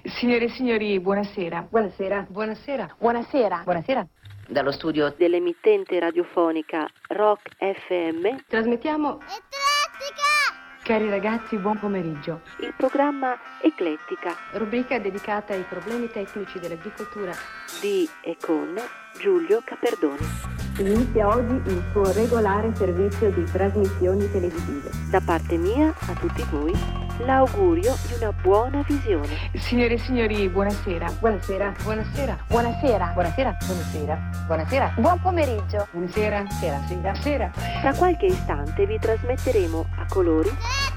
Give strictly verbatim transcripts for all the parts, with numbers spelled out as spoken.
Signore e signori, buonasera. Buonasera. Buonasera. Buonasera. Buonasera. Dallo studio dell'emittente radiofonica Rock F M Trasmettiamo Eclettica! Cari ragazzi, buon pomeriggio. il programma Eclettica Rubrica dedicata ai problemi tecnici dell'agricoltura di e con Giulio Caperdoni. Inizia oggi il suo regolare servizio di trasmissioni televisive. Da parte mia a tutti voi l'augurio di una buona visione. Signore e signori, buonasera. Buonasera. Buonasera. Buonasera. Buonasera. Buonasera. Buonasera. Buon pomeriggio. Buonasera. Sera. Sera. Sera. Tra qualche istante vi trasmetteremo a colori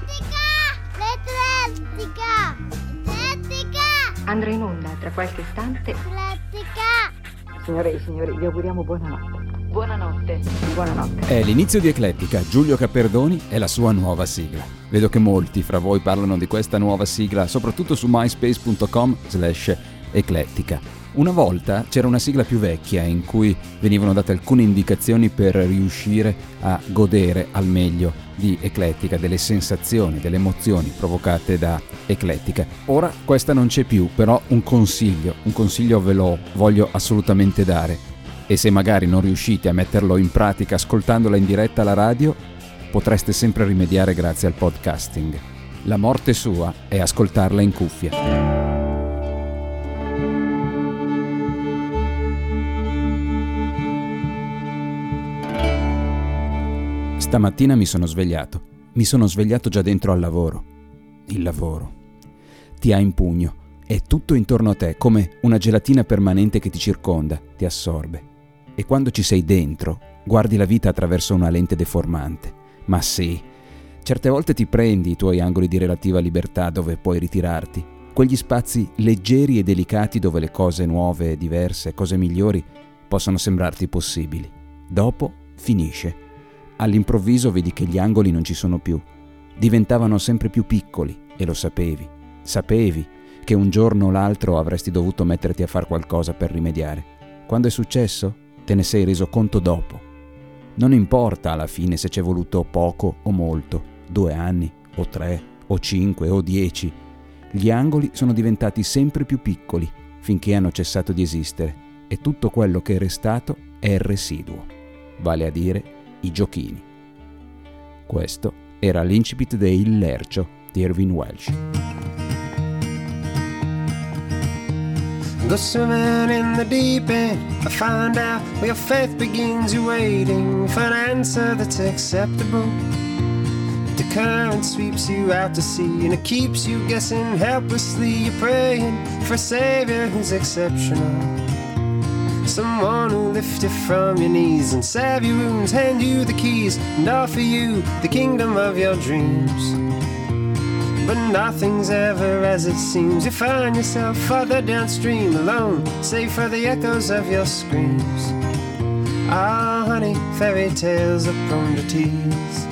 L'Eclettica! L'Eclettica! Andrà in onda tra qualche istante. L'Eclettica! Signore e signori, vi auguriamo buonanotte. Buonanotte. Buonanotte. È l'inizio di Eclettica, Giulio Caperdoni e la sua nuova sigla. Vedo che molti fra voi parlano di questa nuova sigla, soprattutto su myspace punto com slash eclettica. Una volta c'era una sigla più vecchia in cui venivano date alcune indicazioni per riuscire a godere al meglio di Eclettica, delle sensazioni, delle emozioni provocate da Eclettica. Ora questa non c'è più, però un consiglio, un consiglio ve lo voglio assolutamente dare. E se magari non riuscite a metterlo in pratica ascoltandola in diretta alla radio, potreste sempre rimediare grazie al podcasting. La morte sua è ascoltarla in cuffia. Stamattina mi sono svegliato. Mi sono svegliato già dentro al lavoro. Il lavoro. Ti ha in pugno. È tutto intorno a te, come una gelatina permanente che ti circonda, ti assorbe. E quando ci sei dentro, guardi la vita attraverso una lente deformante. Ma sì, certe volte ti prendi i tuoi angoli di relativa libertà dove puoi ritirarti, quegli spazi leggeri e delicati dove le cose nuove, diverse, cose migliori possono sembrarti possibili. Dopo finisce. All'improvviso vedi che gli angoli non ci sono più. Diventavano sempre più piccoli e lo sapevi. Sapevi che un giorno o l'altro avresti dovuto metterti a fare qualcosa per rimediare. Quando è successo? Te ne sei reso conto dopo. Non importa alla fine se c'è voluto poco o molto, due anni, o tre, o cinque, o dieci. Gli angoli sono diventati sempre più piccoli finché hanno cessato di esistere e tutto quello che è restato è il residuo, vale a dire i giochini. Questo era l'incipit de Il Lercio di Irving Welsh. Go swimming in the deep end. I find out where your faith begins. You're waiting for an answer that's acceptable. The current sweeps you out to sea, and it keeps you guessing helplessly. You're praying for a savior who's exceptional, someone who'll lift you from your knees and salve your wounds, hand you the keys, and offer you the kingdom of your dreams. But nothing's ever as it seems. You find yourself farther downstream, alone, save for the echoes of your screams. Ah, honey, fairy tales are prone to tease.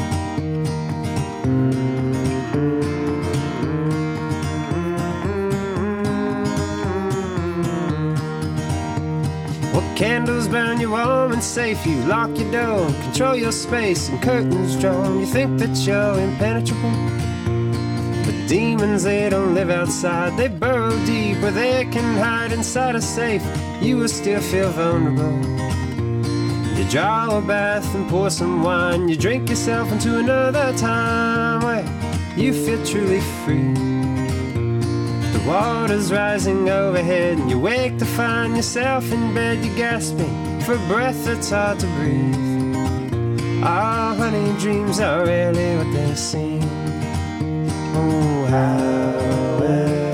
Well, candles burn you warm and safe. You lock your door, control your space, and curtains drawn. You think that you're impenetrable. Demons, they don't live outside. They burrow deep where they can hide inside a safe. You will still feel vulnerable. You draw a bath and pour some wine. You drink yourself into another time where you feel truly free. The water's rising overhead and you wake to find yourself in bed. You're gasping for a breath that's hard to breathe. Ah, honey, dreams are rarely what they seem. Oh, however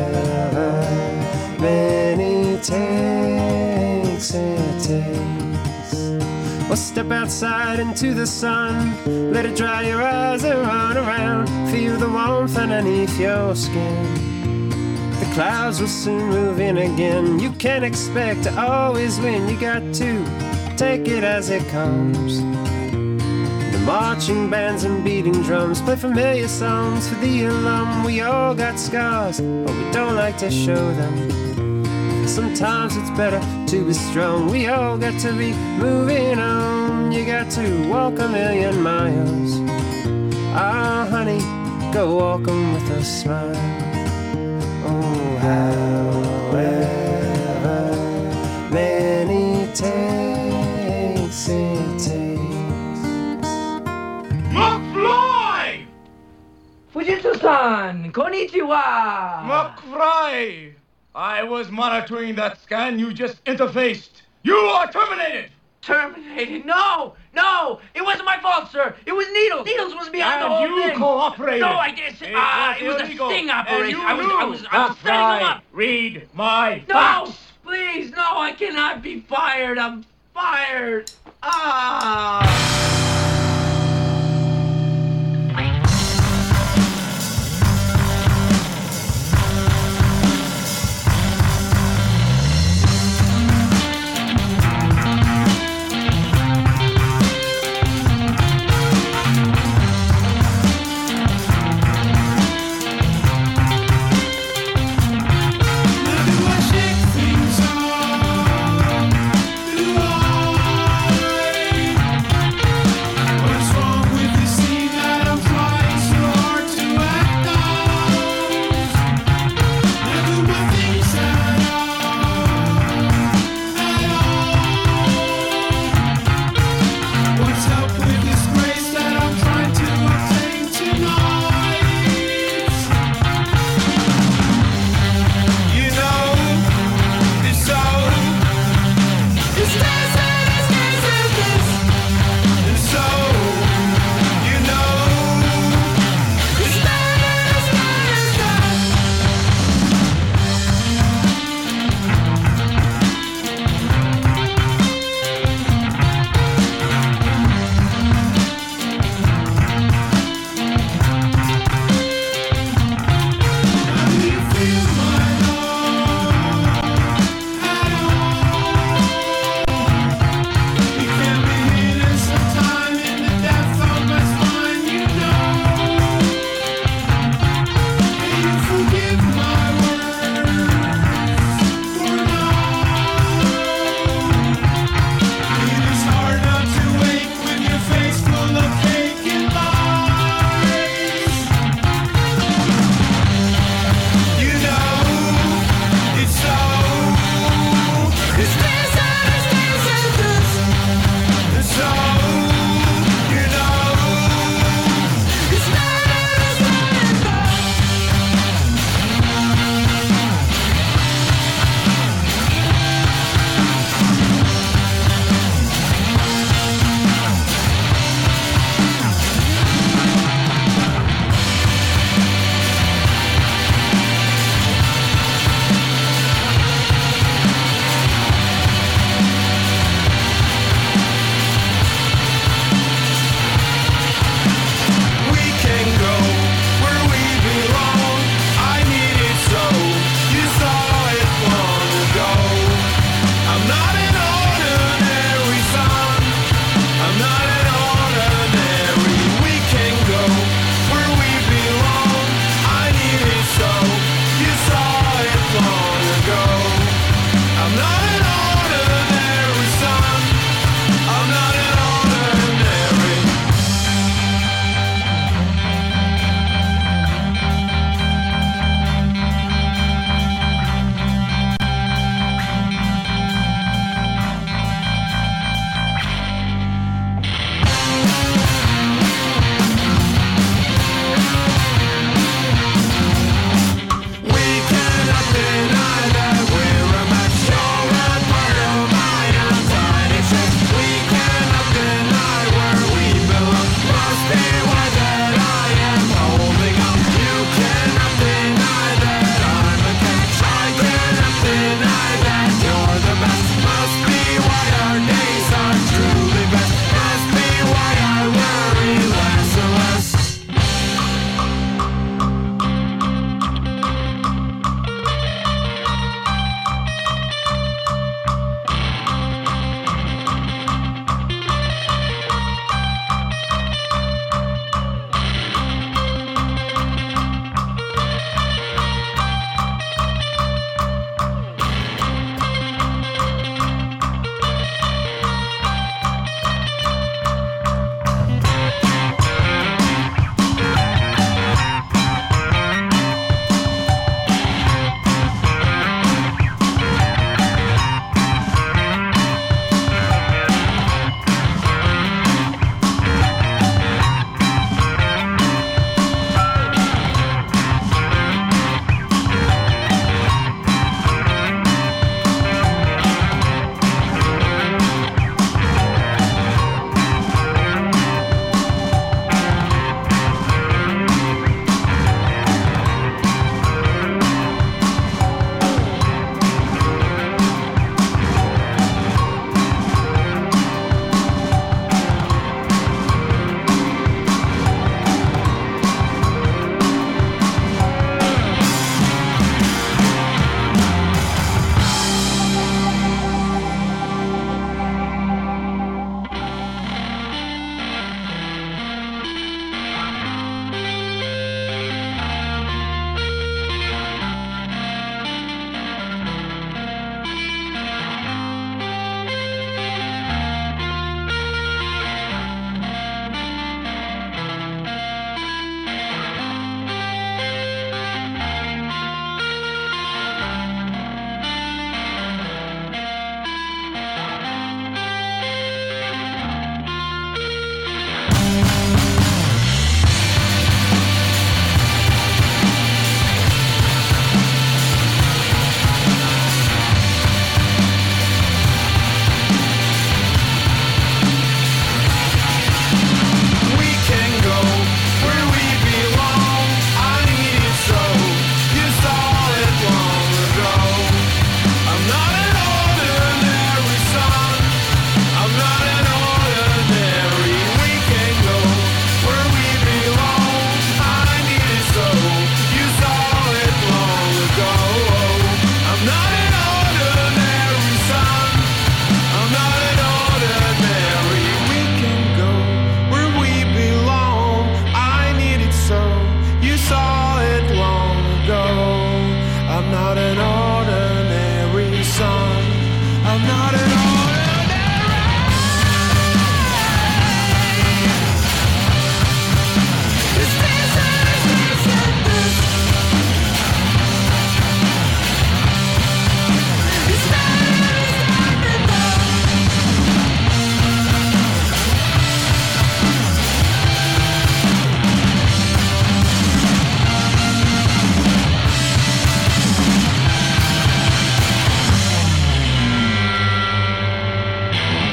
many takes it takes. Well, step outside into the sun. Let it dry your eyes and run around. Feel the warmth underneath your skin. The clouds will soon move in again. You can't expect to always win. You got to take it as it comes. Marching bands and beating drums play familiar songs for the alum. We all got scars, but we don't like to show them. Sometimes it's better to be strong. We all got to be moving on. You got to walk a million miles. Ah, honey, go walk 'em with a smile. Oh, how Konnichiwa! McFry! I was monitoring that scan you just interfaced. You are terminated! Terminated? No! No! It wasn't my fault, sir! It was Needles! Needles was behind and the whole you thing! cooperated! No, I didn't! It Ah, was it was illegal. a sting operation! And you I was, knew. I was, I was setting them McFry, up! read my No! facts! Please, no, I cannot be fired! I'm fired! Ah!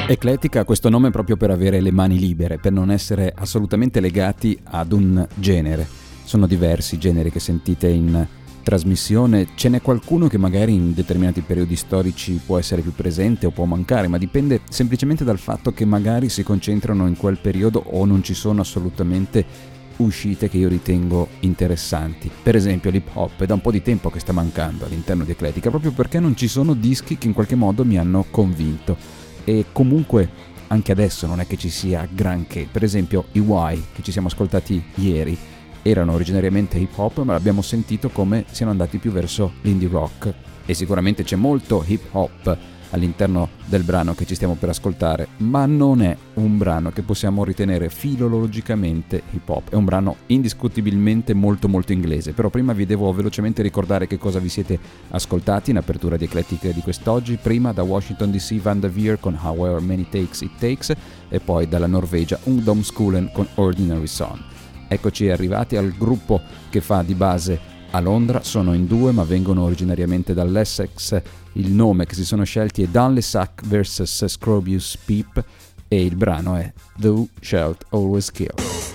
Eclettica ha questo nome proprio per avere le mani libere, per non essere assolutamente legati ad un genere. Sono diversi generi che sentite in trasmissione, ce n'è qualcuno che magari in determinati periodi storici può essere più presente o può mancare, ma dipende semplicemente dal fatto che magari si concentrano in quel periodo o non ci sono assolutamente uscite che io ritengo interessanti. Per esempio l'hip hop è da un po' di tempo che sta mancando all'interno di Eclettica, proprio perché non ci sono dischi che in qualche modo mi hanno convinto, e comunque anche adesso non è che ci sia granché. Per esempio i Y che ci siamo ascoltati ieri erano originariamente hip hop, ma l'abbiamo sentito come siano andati più verso l'indie rock, e sicuramente c'è molto hip hop all'interno del brano che ci stiamo per ascoltare, ma non è un brano che possiamo ritenere filologicamente hip hop. È un brano indiscutibilmente molto molto inglese, però prima vi devo velocemente ricordare che cosa vi siete ascoltati in apertura di Eclettica di quest'oggi. Prima da Washington D C Van der Veer con However Many Takes It Takes, e poi dalla Norvegia Ungdomsskolen con Ordinary Song. Eccoci arrivati al gruppo che fa di base a Londra, sono in due ma vengono originariamente dall'Essex. Il nome che si sono scelti è Dunlesack versus Scrobius Peep e il brano è Thou Shalt Always Kill.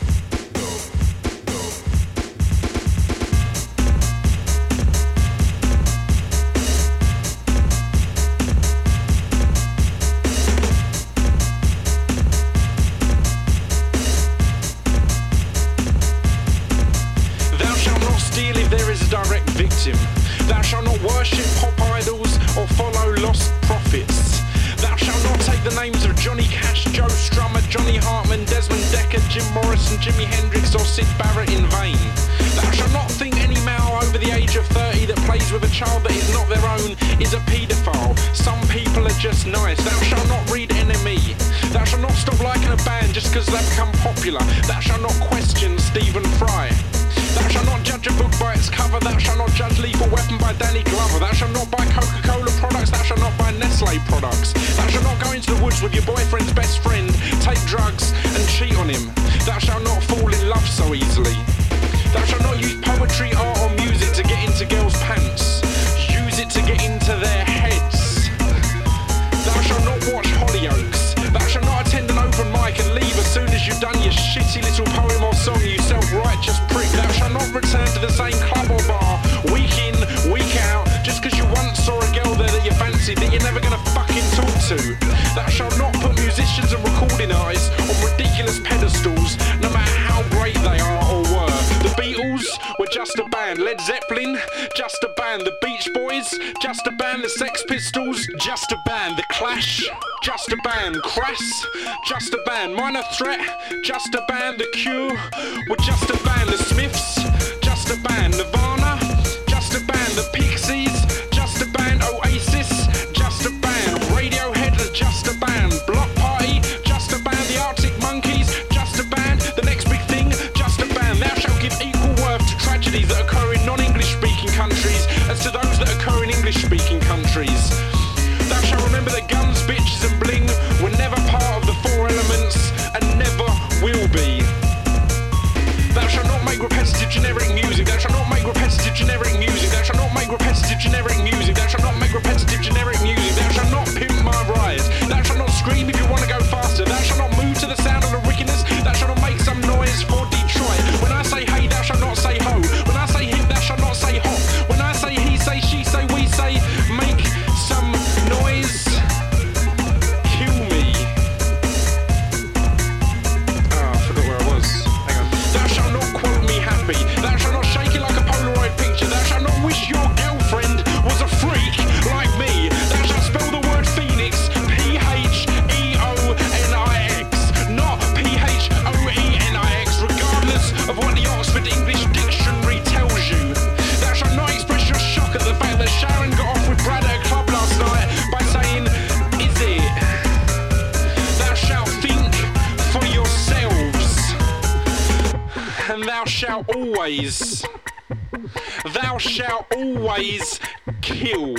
Thou shalt not worship pop idols or follow lost prophets. Thou shalt not take the names of Johnny Cash, Joe Strummer, Johnny Hartman, Desmond Decker, Jim Morrison, Jimi Hendrix or Syd Barrett in vain. Thou shalt not think any male over the age of thirty that plays with a child that is not their own is a paedophile. Some people are just nice. Thou shalt not read N M E. Thou shalt not stop liking a band just because they've become popular. Thou shalt not question Stephen Fry. Thou shalt not judge a book by its cover. Thou shalt not judge Lethal Weapon by Danny Glover. Thou shalt not buy Coca-Cola products. Thou shalt not buy Nestle products. Thou shalt not go into the woods with your boyfriend's best friend, take drugs and cheat on him. Thou shalt not fall in love so easily. Thou shalt not use poetry, art or music to get into girls' pants. Use it to get into their heads. Thou shalt not watch Hollyoaks. Thou shalt not attend an open mic and leave as soon as you've done your shitty little poem or song, you self-righteous prick. Thou shalt not return to the same club or bar, week in, week out, just because you once saw a girl there that you fancied that you're never gonna fucking talk to. Thou shalt not put musicians and recording artists on ridiculous pedestals, no matter how great they are or were. The Beatles were just a band. Led Zeppelin, just a band. The Beach Boys, just a band. The Sex Pistols, just a band. The Clash, just a band. Crass, just a band. Minor Threat, just a band. The Cure were just a band. The Smiths, just a band. Nirvana, just a band. The Pixies, just a band. Oasis, just a band. Radiohead, just a band. Block Party, just a band. The Arctic Monkeys, just a band. The Next Big Thing, just a band. Thou shalt give equal worth to tragedies that occur in non-English speaking countries as to those that occur in English speaking countries. Thou shalt remember that guns, bitches and bling were never part of the four elements and never will be. Thou shalt not make repetitive generic music. Thou shalt not make repetitive generic music. Thou shalt not make repetitive generic music. Thou shalt not make repetitive generic music. Thou shalt not pimp my ride. Thou shalt not scream if you want to go faster. Thou shalt not move to the sound of the wickedness. Thou shalt not make some noise for Detroit. When I say hey, thou shalt not say ho. When I say hip, thou shalt not say hop. When I say he, say she, say we, say make some noise. Kill me. Oh, I forgot where I was. Hang on. Thou shalt not quote me happy. Thou shalt not shake it like a Polaroid picture. Thou shalt not wish your girlfriend was a freak like me. Thou shalt spell the word phoenix P H E O N I X, not P H O E N I X, regardless of what the Oxford English Dictionary tells you. Thou shalt not express your shock at the fact that Sharon got off with Brad at a club last night by saying, is it? Thou shalt think for yourselves. And thou shalt always, thou shalt always kill.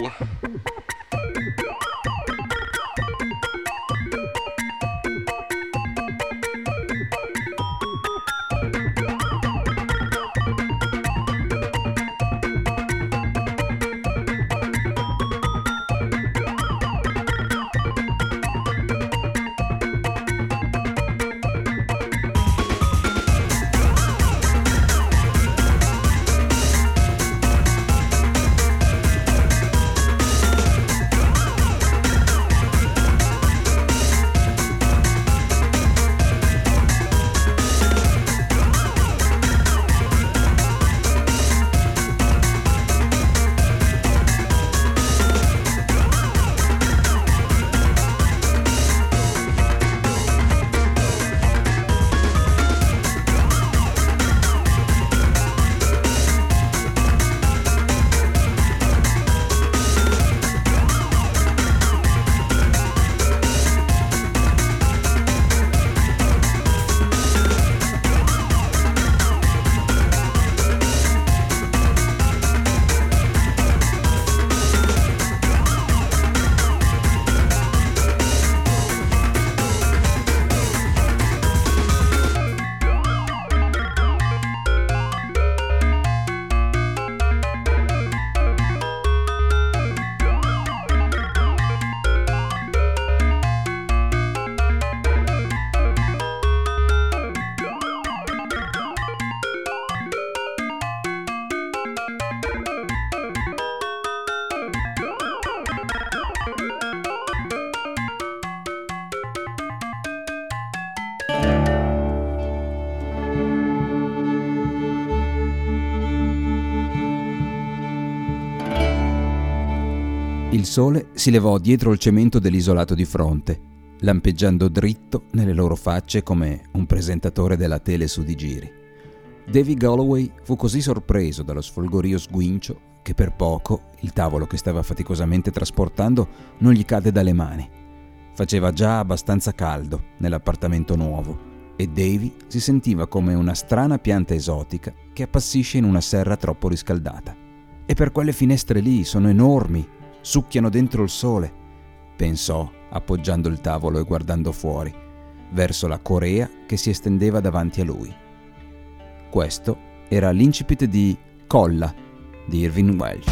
Il sole si levò dietro il cemento dell'isolato di fronte, lampeggiando dritto nelle loro facce come un presentatore della tele su di giri. Davy Galloway fu così sorpreso dallo sfolgorio sguincio che per poco il tavolo che stava faticosamente trasportando non gli cade dalle mani. Faceva già abbastanza caldo nell'appartamento nuovo e Davy si sentiva come una strana pianta esotica che appassisce in una serra troppo riscaldata. E per quelle finestre lì sono enormi, succhiano dentro il sole, pensò appoggiando il tavolo e guardando fuori, verso la Corea che si estendeva davanti a lui. Questo era l'incipit di Colla di Irving Welsh.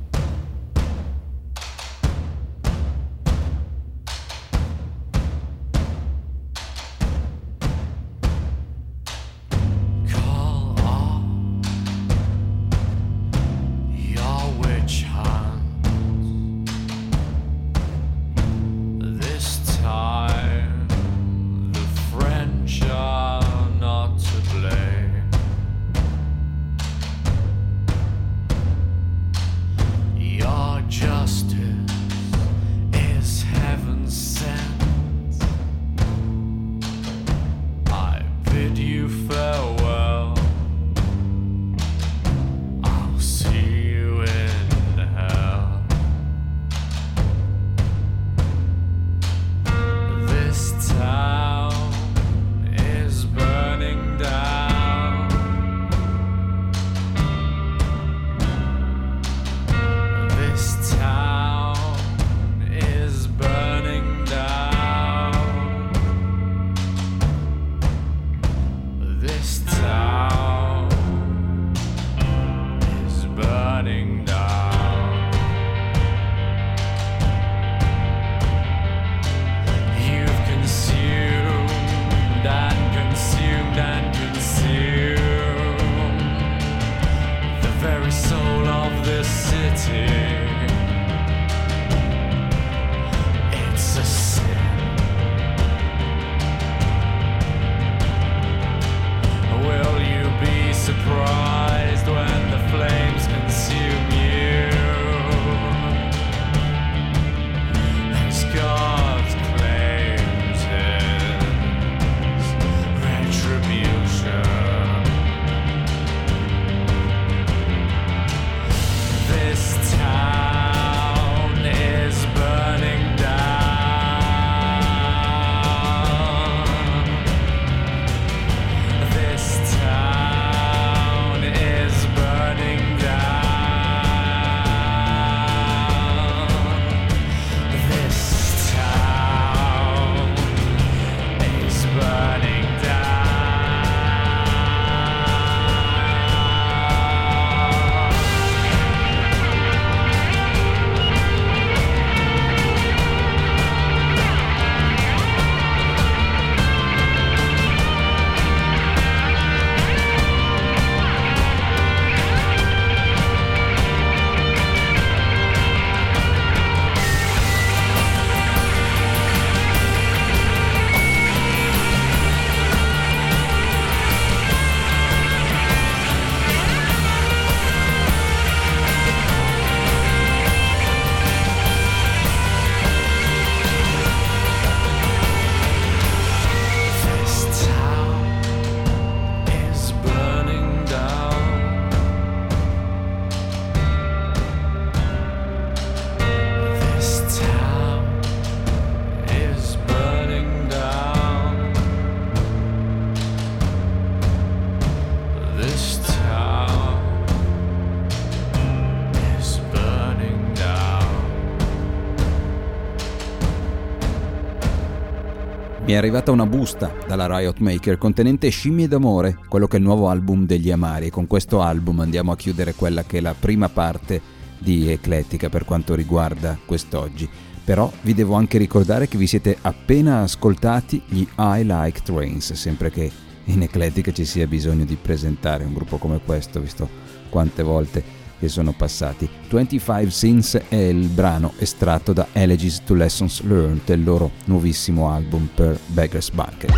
Mi è arrivata una busta dalla Riot Maker contenente Scimmie d'amore, quello che è il nuovo album degli Amari, e con questo album andiamo a chiudere quella che è la prima parte di Eclettica per quanto riguarda quest'oggi. Però vi devo anche ricordare che vi siete appena ascoltati gli I Like Trains, sempre che in Eclettica ci sia bisogno di presentare un gruppo come questo, visto quante volte che sono passati. venticinque Sins è il brano estratto da Elegies to Lessons Learned, il loro nuovissimo album per Beggar's Banquet.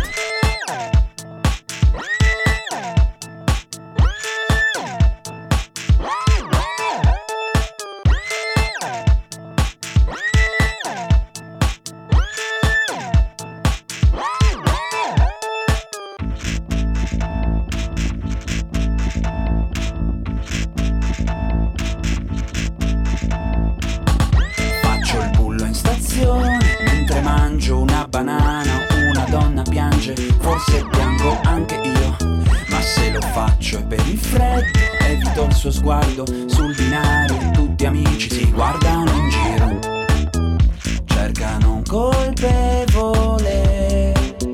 banana, una donna piange, forse piango anche io, ma se lo faccio è per il freddo, evito il suo sguardo sul binario, tutti amici si guardano in giro, cercano un colpevole.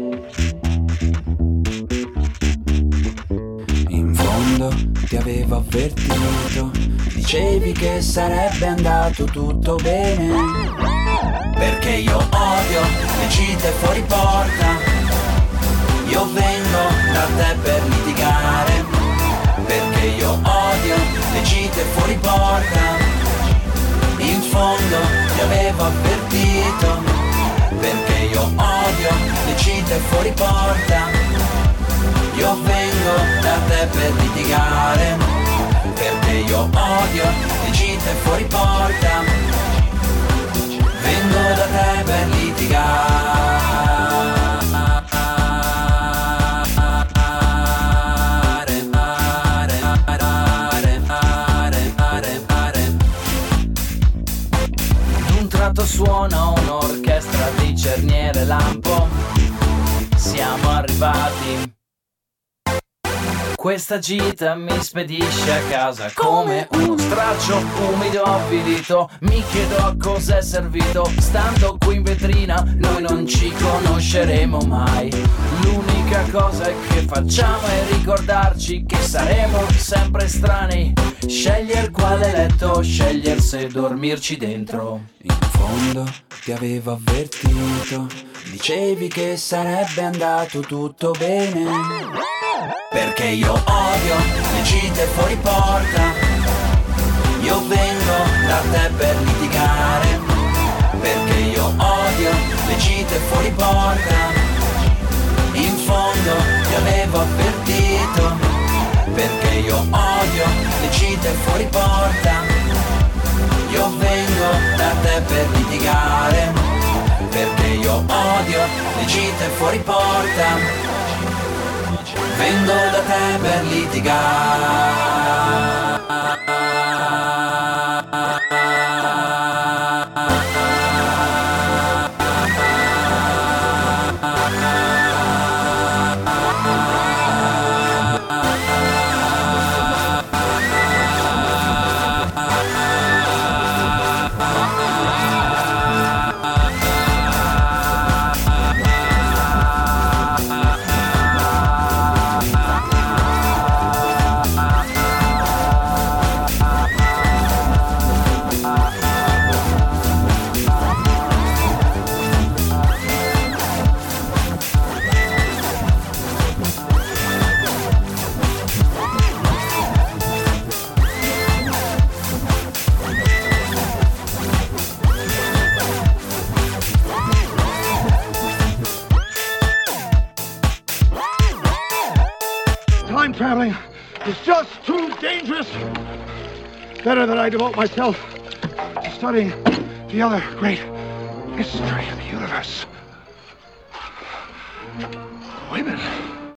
In fondo ti avevo avvertito, dicevi che sarebbe andato tutto bene, perché io odio le gite fuori porta, io vengo da te per litigare, perché io odio le gite fuori porta, in fondo ti avevo avvertito, perché io odio le gite fuori porta, io vengo da te per litigare, perché io odio le gite fuori porta, vengo da te per litigare. D'un tratto suona un'orchestra di cerniere lampo, siamo arrivati. Questa gita mi spedisce a casa come uno straccio umido avvilito. Mi chiedo a cos'è servito, stando qui in vetrina noi non ci conosceremo mai. L'unica cosa che facciamo è ricordarci che saremo sempre strani. Sceglier quale letto, sceglier se dormirci dentro. In fondo ti avevo avvertito, dicevi che sarebbe andato tutto bene, perché io odio le gite fuori porta, io vengo da te per litigare, perché io odio le gite fuori porta, in fondo ti avevo avvertito, perché io odio le gite fuori porta, io vengo da te per litigare, perché io odio le gite fuori porta, vengo da te per litigare. Time traveling is just too dangerous. Better that I devote myself to studying the other great mystery of the universe. Women.